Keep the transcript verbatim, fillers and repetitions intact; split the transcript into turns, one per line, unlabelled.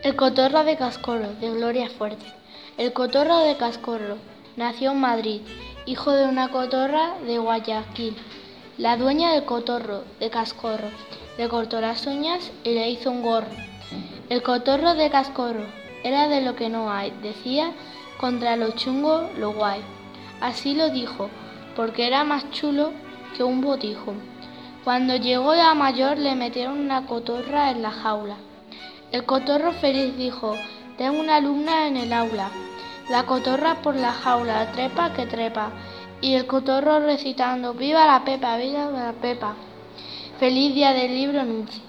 El cotorro de Cascorro, de Gloria Fuerte. El cotorro de Cascorro nació en Madrid, hijo de una cotorra de Guayaquil. La dueña del cotorro de Cascorro le cortó las uñas y le hizo un gorro. El cotorro de Cascorro era de lo que no hay, decía contra lo chungo lo guay. Así lo dijo, porque era más chulo que un botijo. Cuando llegó a mayor le metieron una cotorra en la jaula. El cotorro feliz dijo: tengo una alumna en el aula. La cotorra por la jaula trepa que trepa, y el cotorro recitando: ¡viva la Pepa, viva la Pepa! Feliz día del libro anuncia.